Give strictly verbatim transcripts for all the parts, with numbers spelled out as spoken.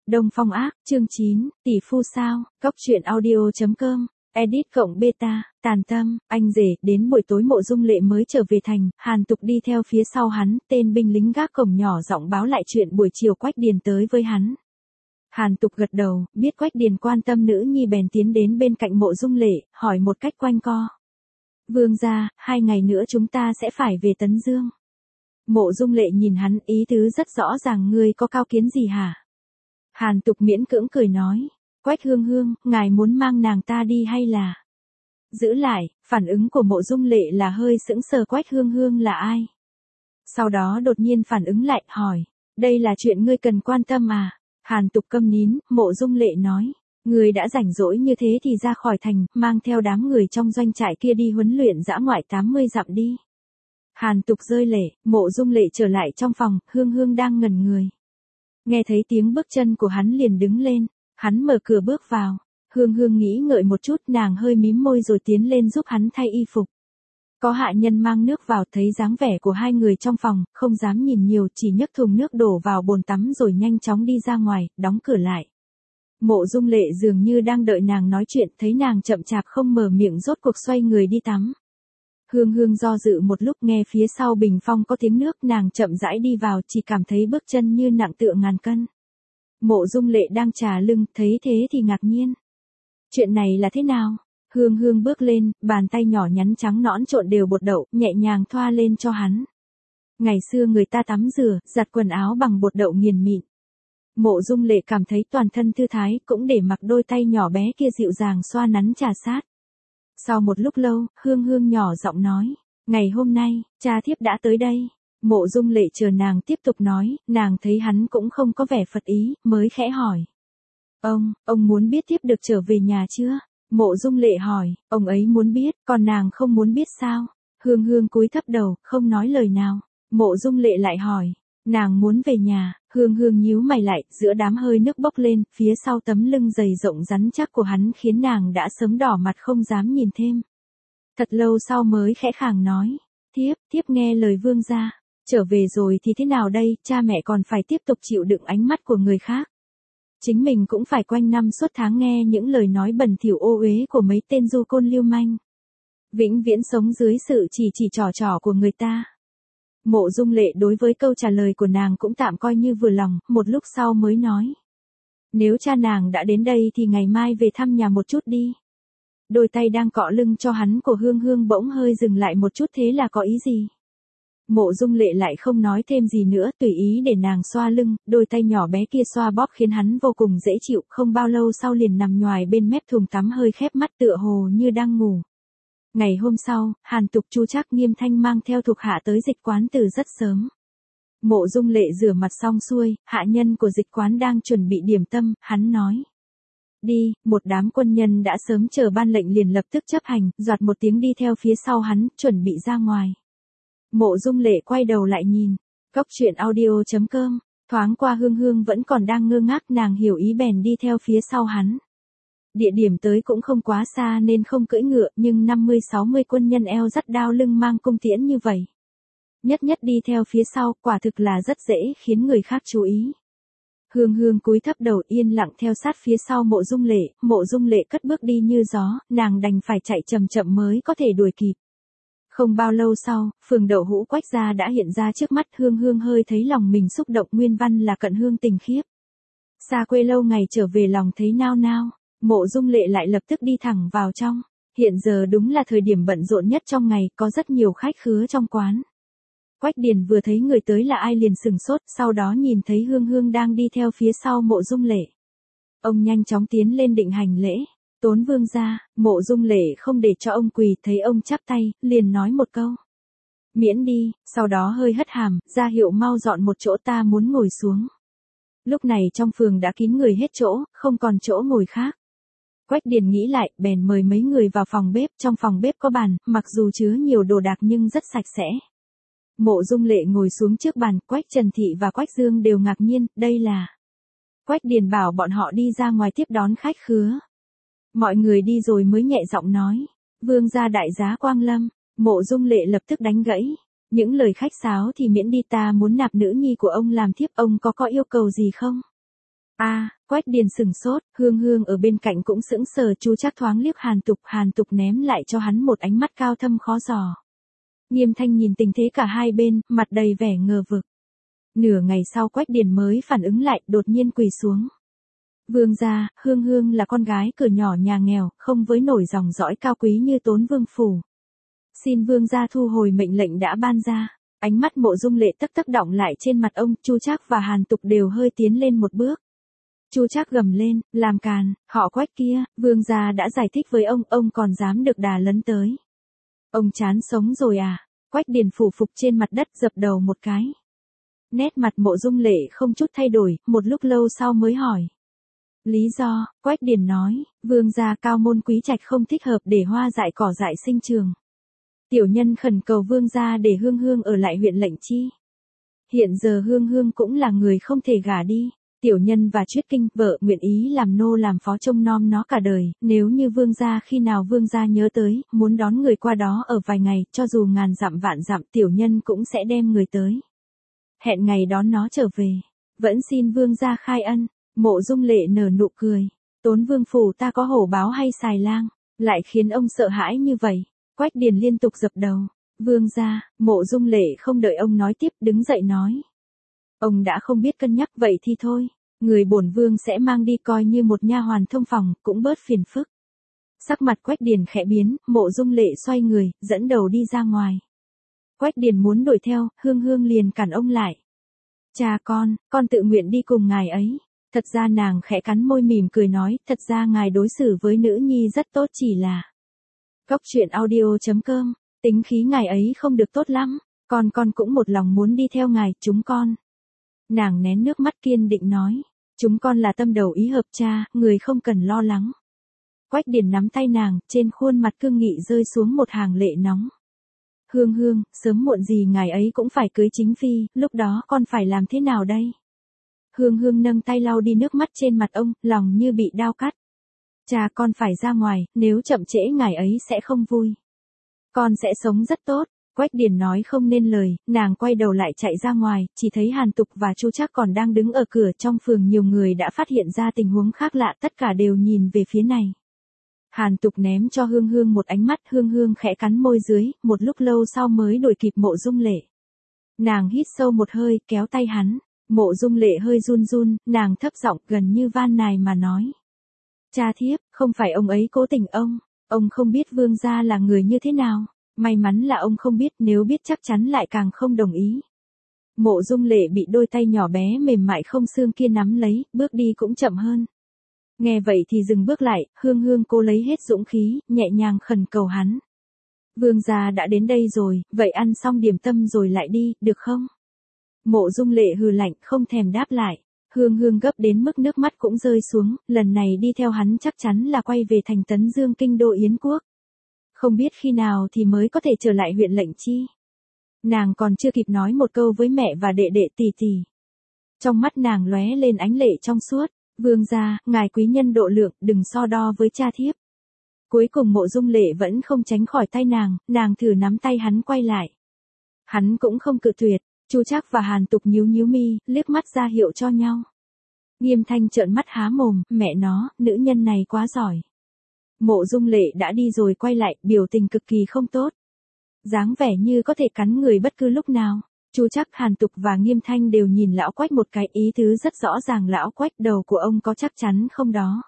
Đông Phong Ác, chương chín, tỷ phu sao, Cóc truyện audio chấm com, edit cộng beta, tàn tâm, anh rể, đến buổi tối Mộ Dung Lệ mới trở về thành, Hàn Tục đi theo phía sau hắn, tên binh lính gác cổng nhỏ giọng báo lại chuyện buổi chiều Quách Điền tới với hắn. Hàn Tục gật đầu, biết Quách Điền quan tâm nữ nhi bèn tiến đến bên cạnh Mộ Dung Lệ, hỏi một cách quanh co. Vương gia, hai ngày nữa chúng ta sẽ phải về Tấn Dương. Mộ Dung Lệ nhìn hắn, ý tứ rất rõ ràng, ngươi có cao kiến gì hả? Hàn Tục miễn cưỡng cười nói, Quách Hương Hương, ngài muốn mang nàng ta đi hay là giữ lại? Phản ứng của Mộ Dung Lệ là hơi sững sờ, Quách Hương Hương là ai? Sau đó đột nhiên phản ứng lại, hỏi, đây là chuyện ngươi cần quan tâm à? Hàn Tục câm nín, Mộ Dung Lệ nói, ngươi đã rảnh rỗi như thế thì ra khỏi thành, mang theo đám người trong doanh trại kia đi huấn luyện dã ngoại tám mươi dặm đi. Hàn Tục rơi lệ, Mộ Dung Lệ trở lại trong phòng, Hương Hương đang ngẩn người. Nghe thấy tiếng bước chân của hắn liền đứng lên, hắn mở cửa bước vào. Hương Hương nghĩ ngợi một chút, nàng hơi mím môi rồi tiến lên giúp hắn thay y phục. Có hạ nhân mang nước vào, thấy dáng vẻ của hai người trong phòng, không dám nhìn nhiều, chỉ nhấc thùng nước đổ vào bồn tắm rồi nhanh chóng đi ra ngoài, đóng cửa lại. Mộ Dung Lệ dường như đang đợi nàng nói chuyện, thấy nàng chậm chạp không mở miệng rốt cuộc xoay người đi tắm. Hương Hương do dự một lúc, nghe phía sau bình phong có tiếng nước, nàng chậm rãi đi vào, chỉ cảm thấy bước chân như nặng tựa ngàn cân. Mộ Dung Lệ đang trà lưng, thấy thế thì ngạc nhiên. Chuyện này là thế nào? Hương Hương bước lên, bàn tay nhỏ nhắn trắng nõn trộn đều bột đậu, nhẹ nhàng thoa lên cho hắn. Ngày xưa người ta tắm rửa, giặt quần áo bằng bột đậu nghiền mịn. Mộ Dung Lệ cảm thấy toàn thân thư thái, cũng để mặc đôi tay nhỏ bé kia dịu dàng xoa nắn trà sát. Sau một lúc lâu, Hương Hương nhỏ giọng nói, ngày hôm nay, cha thiếp đã tới đây. Mộ Dung Lệ chờ nàng tiếp tục nói, nàng thấy hắn cũng không có vẻ phật ý, mới khẽ hỏi. Ông, ông muốn biết thiếp được trở về nhà chưa? Mộ Dung Lệ hỏi, ông ấy muốn biết, còn nàng không muốn biết sao? Hương Hương cúi thấp đầu, không nói lời nào. Mộ Dung Lệ lại hỏi, nàng muốn về nhà? Hương Hương nhíu mày lại, giữa đám hơi nước bốc lên, phía sau tấm lưng dày rộng rắn chắc của hắn khiến nàng đã sớm đỏ mặt không dám nhìn thêm. Thật lâu sau mới khẽ khàng nói, thiếp, thiếp nghe lời vương gia. Trở về rồi thì thế nào đây, cha mẹ còn phải tiếp tục chịu đựng ánh mắt của người khác. Chính mình cũng phải quanh năm suốt tháng nghe những lời nói bẩn thỉu ô uế của mấy tên du côn lưu manh. Vĩnh viễn sống dưới sự chỉ chỉ trò trò của người ta. Mộ Dung Lệ đối với câu trả lời của nàng cũng tạm coi như vừa lòng, một lúc sau mới nói. Nếu cha nàng đã đến đây thì ngày mai về thăm nhà một chút đi. Đôi tay đang cọ lưng cho hắn của Hương Hương bỗng hơi dừng lại một chút, thế là có ý gì? Mộ Dung Lệ lại không nói thêm gì nữa, tùy ý để nàng xoa lưng, đôi tay nhỏ bé kia xoa bóp khiến hắn vô cùng dễ chịu, không bao lâu sau liền nằm nhoài bên mép thùng tắm hơi khép mắt tựa hồ như đang ngủ. Ngày hôm sau, Hàn Tục Chu Trác Nghiêm Thanh mang theo thuộc hạ tới dịch quán từ rất sớm. Mộ Dung Lệ rửa mặt xong xuôi, hạ nhân của dịch quán đang chuẩn bị điểm tâm, hắn nói. Đi, một đám quân nhân đã sớm chờ ban lệnh liền lập tức chấp hành, doạt một tiếng đi theo phía sau hắn, chuẩn bị ra ngoài. Mộ Dung Lệ quay đầu lại nhìn, Cóc truyện audio chấm com, thoáng qua Hương Hương vẫn còn đang ngơ ngác, nàng hiểu ý bèn đi theo phía sau hắn. Địa điểm tới cũng không quá xa nên không cưỡi ngựa, nhưng năm mươi sáu mươi quân nhân eo dắt đao lưng mang cung tiễn như vậy. Nhất nhất đi theo phía sau, quả thực là rất dễ khiến người khác chú ý. Hương Hương cúi thấp đầu yên lặng theo sát phía sau Mộ Dung Lệ, Mộ Dung Lệ cất bước đi như gió, nàng đành phải chạy chậm chậm mới có thể đuổi kịp. Không bao lâu sau, phường Đậu Hũ Quách gia đã hiện ra trước mắt, Hương Hương hơi thấy lòng mình xúc động, nguyên văn là Cận Hương tình khiếp. Xa quê lâu ngày trở về lòng thấy nao nao, Mộ Dung Lệ lại lập tức đi thẳng vào trong. Hiện giờ đúng là thời điểm bận rộn nhất trong ngày, có rất nhiều khách khứa trong quán. Quách Điền vừa thấy người tới là ai liền sừng sốt, sau đó nhìn thấy Hương Hương đang đi theo phía sau Mộ Dung Lệ. Ông nhanh chóng tiến lên định hành lễ. Tốn vương gia. Mộ Dung Lệ không để cho ông quỳ, thấy ông chắp tay, liền nói một câu. Miễn đi, sau đó hơi hất hàm, ra hiệu mau dọn một chỗ, ta muốn ngồi xuống. Lúc này trong phường đã kín người hết chỗ, không còn chỗ ngồi khác. Quách Điền nghĩ lại, bèn mời mấy người vào phòng bếp, trong phòng bếp có bàn, mặc dù chứa nhiều đồ đạc nhưng rất sạch sẽ. Mộ Dung Lệ ngồi xuống trước bàn, Quách Trần Thị và Quách Dương đều ngạc nhiên, đây là. Quách Điền bảo bọn họ đi ra ngoài tiếp đón khách khứa. Mọi người đi rồi mới nhẹ giọng nói, vương gia đại giá quang lâm. Mộ Dung Lệ lập tức đánh gãy, những lời khách sáo thì miễn đi, ta muốn nạp nữ nhi của ông làm thiếp, ông có có yêu cầu gì không? A, Quách Điền sừng sốt, Hương Hương ở bên cạnh cũng sững sờ, Chu Trác thoáng liếc Hàn Tục, Hàn Tục ném lại cho hắn một ánh mắt cao thâm khó dò. Nghiêm Thanh nhìn tình thế cả hai bên, mặt đầy vẻ ngờ vực. Nửa ngày sau Quách Điền mới phản ứng lại, đột nhiên quỳ xuống. Vương gia, Hương Hương là con gái cửa nhỏ nhà nghèo, không với nổi dòng dõi cao quý như Tốn Vương phủ. Xin vương gia thu hồi mệnh lệnh đã ban ra. Ánh mắt Mộ Dung Lệ tấp tấp đọng lại trên mặt ông, Chu Trác và Hàn Tục đều hơi tiến lên một bước. Chu Trác gầm lên, làm càn, họ Quách kia, vương gia đã giải thích với ông, ông còn dám được đà lấn tới. Ông chán sống rồi à? Quách Điền phủ phục trên mặt đất dập đầu một cái. Nét mặt Mộ Dung Lệ không chút thay đổi, một lúc lâu sau mới hỏi. Lý do, Quách Điền nói, vương gia cao môn quý trạch không thích hợp để hoa dại cỏ dại sinh trường. Tiểu nhân khẩn cầu vương gia để Hương Hương ở lại huyện Lệnh Chi. Hiện giờ Hương Hương cũng là người không thể gả đi. Tiểu nhân và Chuyết Kinh, vợ, nguyện ý làm nô làm phó trông nom nó cả đời, nếu như vương gia khi nào vương gia nhớ tới, muốn đón người qua đó ở vài ngày, cho dù ngàn dặm vạn dặm, tiểu nhân cũng sẽ đem người tới. Hẹn ngày đón nó trở về. Vẫn xin vương gia khai ân. Mộ Dung Lệ nở nụ cười. Tốn Vương phủ ta có hổ báo hay xài lang, lại khiến ông sợ hãi như vậy. Quách Điền liên tục dập đầu. Vương gia, Mộ Dung Lệ không đợi ông nói tiếp, đứng dậy nói. Ông đã không biết cân nhắc vậy thì thôi, người bổn vương sẽ mang đi coi như một nha hoàn thông phòng, cũng bớt phiền phức. Sắc mặt Quách Điền khẽ biến, Mộ Dung Lệ xoay người, dẫn đầu đi ra ngoài. Quách Điền muốn đuổi theo, Hương Hương liền cản ông lại. Cha con, con tự nguyện đi cùng ngài ấy. Thật ra nàng khẽ cắn môi mỉm cười nói, thật ra ngài đối xử với nữ nhi rất tốt, chỉ là. Góc truyện audio chấm com, tính khí ngài ấy không được tốt lắm, con con cũng một lòng muốn đi theo ngài, chúng con. Nàng nén nước mắt kiên định nói, chúng con là tâm đầu ý hợp cha, người không cần lo lắng. Quách Điền nắm tay nàng, trên khuôn mặt cương nghị rơi xuống một hàng lệ nóng. Hương Hương, sớm muộn gì ngài ấy cũng phải cưới chính phi, lúc đó con phải làm thế nào đây? Hương Hương nâng tay lau đi nước mắt trên mặt ông, lòng như bị đao cắt. Cha con phải ra ngoài, nếu chậm trễ ngài ấy sẽ không vui. Con sẽ sống rất tốt. Quách Điền nói không nên lời, nàng quay đầu lại chạy ra ngoài, chỉ thấy Hàn Tục và Chu Trác còn đang đứng ở cửa. Trong phường nhiều người đã phát hiện ra tình huống khác lạ, tất cả đều nhìn về phía này. Hàn Tục ném cho Hương Hương một ánh mắt, Hương Hương khẽ cắn môi dưới, một lúc lâu sau mới đuổi kịp Mộ Dung Lệ. Nàng hít sâu một hơi, kéo tay hắn. Mộ Dung Lệ hơi run run, nàng thấp giọng gần như van nài mà nói. Cha thiếp, không phải ông ấy cố tình ông, ông không biết vương gia là người như thế nào, may mắn là ông không biết, nếu biết chắc chắn lại càng không đồng ý. Mộ Dung Lệ bị đôi tay nhỏ bé mềm mại không xương kia nắm lấy, bước đi cũng chậm hơn. Nghe vậy thì dừng bước lại, Hương Hương cố lấy hết dũng khí, nhẹ nhàng khẩn cầu hắn. Vương gia đã đến đây rồi, vậy ăn xong điểm tâm rồi lại đi, được không? Mộ Dung Lệ hừ lạnh, không thèm đáp lại. Hương Hương gấp đến mức nước mắt cũng rơi xuống, lần này đi theo hắn chắc chắn là quay về thành Tấn Dương kinh đô Yến quốc. Không biết khi nào thì mới có thể trở lại huyện Lệnh Chi. Nàng còn chưa kịp nói một câu với mẹ và đệ đệ tỷ tỷ. Trong mắt nàng lóe lên ánh lệ trong suốt. Vương gia, ngài quý nhân độ lượng, đừng so đo với cha thiếp. Cuối cùng Mộ Dung Lệ vẫn không tránh khỏi tay nàng, nàng thử nắm tay hắn quay lại. Hắn cũng không cự tuyệt. Chu Trác và Hàn Tục nhíu nhíu mi, liếc mắt ra hiệu cho nhau. Nghiêm Thanh trợn mắt há mồm, mẹ nó, nữ nhân này quá giỏi. Mộ Dung Lệ đã đi rồi quay lại, biểu tình cực kỳ không tốt. Dáng vẻ như có thể cắn người bất cứ lúc nào. Chu Trác, Hàn Tục và Nghiêm Thanh đều nhìn lão Quách một cái, ý tứ rất rõ ràng, lão Quách, đầu của ông có chắc chắn không đó.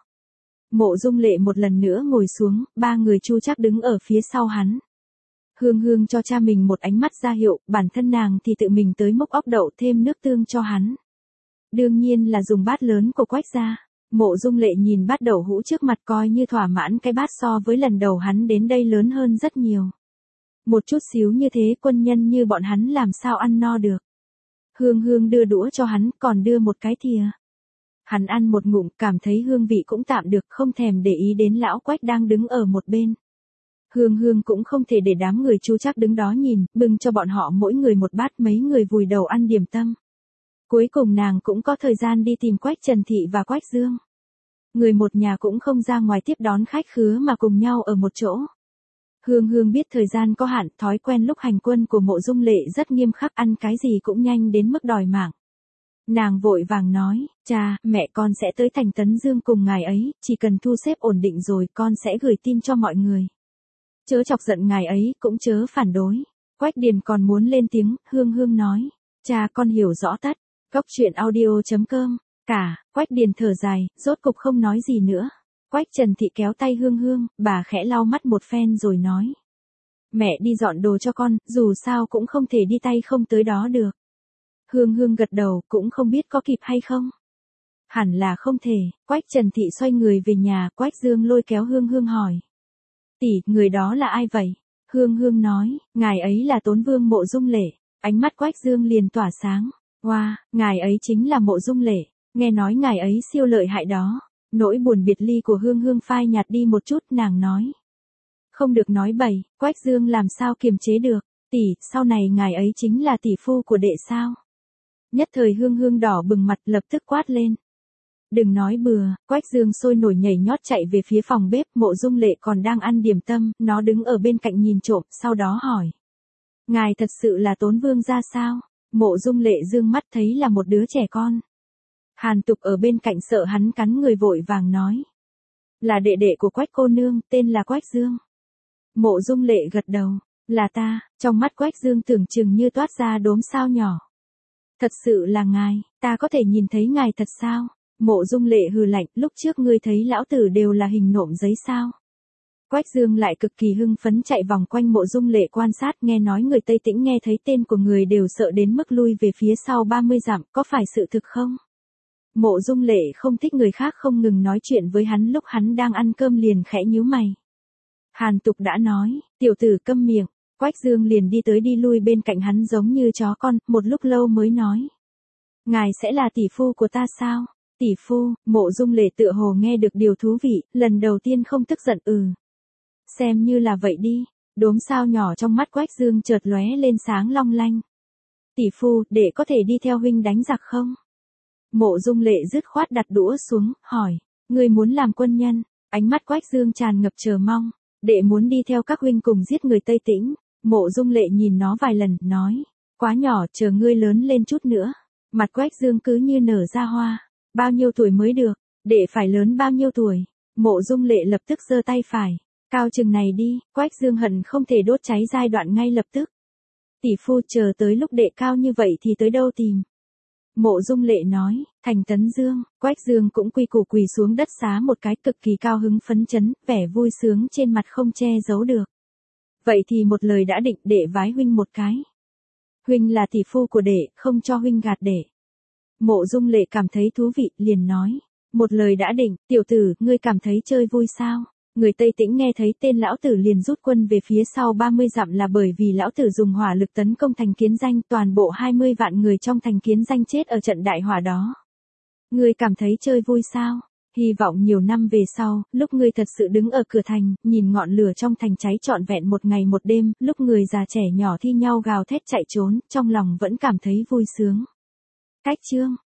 Mộ Dung Lệ một lần nữa ngồi xuống, ba người Chu Trác đứng ở phía sau hắn. Hương Hương cho cha mình một ánh mắt ra hiệu, bản thân nàng thì tự mình tới múc ốc đậu thêm nước tương cho hắn. Đương nhiên là dùng bát lớn của Quách gia. Mộ Dung Lệ nhìn bát đậu hũ trước mặt coi như thỏa mãn, cái bát so với lần đầu hắn đến đây lớn hơn rất nhiều. Một chút xíu như thế quân nhân như bọn hắn làm sao ăn no được. Hương Hương đưa đũa cho hắn, còn đưa một cái thìa. Hắn ăn một ngụm, cảm thấy hương vị cũng tạm được, không thèm để ý đến lão Quách đang đứng ở một bên. Hương Hương cũng không thể để đám người Chu Trác đứng đó nhìn, bưng cho bọn họ mỗi người một bát, mấy người vùi đầu ăn điểm tâm. Cuối cùng nàng cũng có thời gian đi tìm Quách Trần Thị và Quách Dương. Người một nhà cũng không ra ngoài tiếp đón khách khứa mà cùng nhau ở một chỗ. Hương Hương biết thời gian có hạn, thói quen lúc hành quân của Mộ Dung Lệ rất nghiêm khắc, ăn cái gì cũng nhanh đến mức đòi mạng. Nàng vội vàng nói, cha, mẹ con sẽ tới thành Tấn Dương cùng ngài ấy, chỉ cần thu xếp ổn định rồi con sẽ gửi tin cho mọi người. Chớ chọc giận ngài ấy, cũng chớ phản đối. Quách Điền còn muốn lên tiếng, Hương Hương nói, cha con hiểu rõ tất. Cốc truyện audio chấm com, cả, Quách Điền thở dài, rốt cục không nói gì nữa. Quách Trần Thị kéo tay Hương Hương, bà khẽ lau mắt một phen rồi nói. Mẹ đi dọn đồ cho con, dù sao cũng không thể đi tay không tới đó được. Hương Hương gật đầu, cũng không biết có kịp hay không. Hẳn là không thể, Quách Trần Thị xoay người về nhà, Quách Dương lôi kéo Hương Hương hỏi. Tỷ, người đó là ai vậy? Hương Hương nói, ngài ấy là Tốn Vương Mộ Dung Lệ. Ánh mắt Quách Dương liền tỏa sáng. Wow, ngài ấy chính là Mộ Dung Lệ, nghe nói ngài ấy siêu lợi hại đó. Nỗi buồn biệt ly của Hương Hương phai nhạt đi một chút, nàng nói. Không được nói bậy, Quách Dương làm sao kiềm chế được. Tỷ, sau này ngài ấy chính là tỷ phu của đệ sao? Nhất thời Hương Hương đỏ bừng mặt, lập tức quát lên. Đừng nói bừa, Quách Dương sôi nổi nhảy nhót chạy về phía phòng bếp, Mộ Dung Lệ còn đang ăn điểm tâm, nó đứng ở bên cạnh nhìn trộm, sau đó hỏi. Ngài thật sự là Tốn Vương gia sao? Mộ Dung Lệ dương mắt thấy là một đứa trẻ con. Hàn Tục ở bên cạnh sợ hắn cắn người vội vàng nói. Là đệ đệ của Quách cô nương, tên là Quách Dương. Mộ Dung Lệ gật đầu, là ta, trong mắt Quách Dương tưởng chừng như toát ra đốm sao nhỏ. Thật sự là ngài, ta có thể nhìn thấy ngài thật sao? Mộ Dung Lệ hừ lạnh, lúc trước ngươi thấy lão tử đều là hình nộm giấy sao? Quách Dương lại cực kỳ hưng phấn chạy vòng quanh Mộ Dung Lệ quan sát, nghe nói người Tây Tĩnh nghe thấy tên của người đều sợ đến mức lui về phía sau ba mươi dặm, có phải sự thực không? Mộ Dung Lệ không thích người khác không ngừng nói chuyện với hắn lúc hắn đang ăn cơm liền khẽ nhíu mày. Hàn Tục đã nói, tiểu tử câm miệng, Quách Dương liền đi tới đi lui bên cạnh hắn giống như chó con, một lúc lâu mới nói. Ngài sẽ là tỷ phu của ta sao? Tỷ phu, Mộ Dung Lệ tựa hồ nghe được điều thú vị, lần đầu tiên không tức giận ừ. Xem như là vậy đi, đốm sao nhỏ trong mắt Quách Dương chợt lóe lên sáng long lanh. Tỷ phu, để có thể đi theo huynh đánh giặc không? Mộ Dung Lệ dứt khoát đặt đũa xuống, hỏi, ngươi muốn làm quân nhân? Ánh mắt Quách Dương tràn ngập chờ mong, đệ muốn đi theo các huynh cùng giết người Tây Tĩnh. Mộ Dung Lệ nhìn nó vài lần, nói, quá nhỏ, chờ ngươi lớn lên chút nữa. Mặt Quách Dương cứ như nở ra hoa, bao nhiêu tuổi mới được, đệ phải lớn bao nhiêu tuổi? Mộ Dung Lệ lập tức giơ tay phải, cao chừng này đi, Quách Dương hận không thể đốt cháy giai đoạn ngay lập tức. Tỷ phu, chờ tới lúc đệ cao như vậy thì tới đâu tìm? Mộ Dung Lệ nói, thành Tấn Dương. Quách Dương cũng quy củ quỳ xuống đất xá một cái, cực kỳ cao hứng phấn chấn, vẻ vui sướng trên mặt không che giấu được. Vậy thì một lời đã định, đệ vái huynh một cái. Huynh là tỷ phu của đệ, không cho huynh gạt đệ. Mộ Dung Lệ cảm thấy thú vị, liền nói, một lời đã định, tiểu tử, ngươi cảm thấy chơi vui sao? Người Tây Tĩnh nghe thấy tên lão tử liền rút quân về phía sau ba mươi dặm là bởi vì lão tử dùng hỏa lực tấn công thành Kiến Danh, toàn bộ hai mươi vạn người trong thành Kiến Danh chết ở trận đại hỏa đó. Ngươi cảm thấy chơi vui sao? Hy vọng nhiều năm về sau, lúc ngươi thật sự đứng ở cửa thành, nhìn ngọn lửa trong thành cháy trọn vẹn một ngày một đêm, lúc người già trẻ nhỏ thi nhau gào thét chạy trốn, trong lòng vẫn cảm thấy vui sướng. Cách chương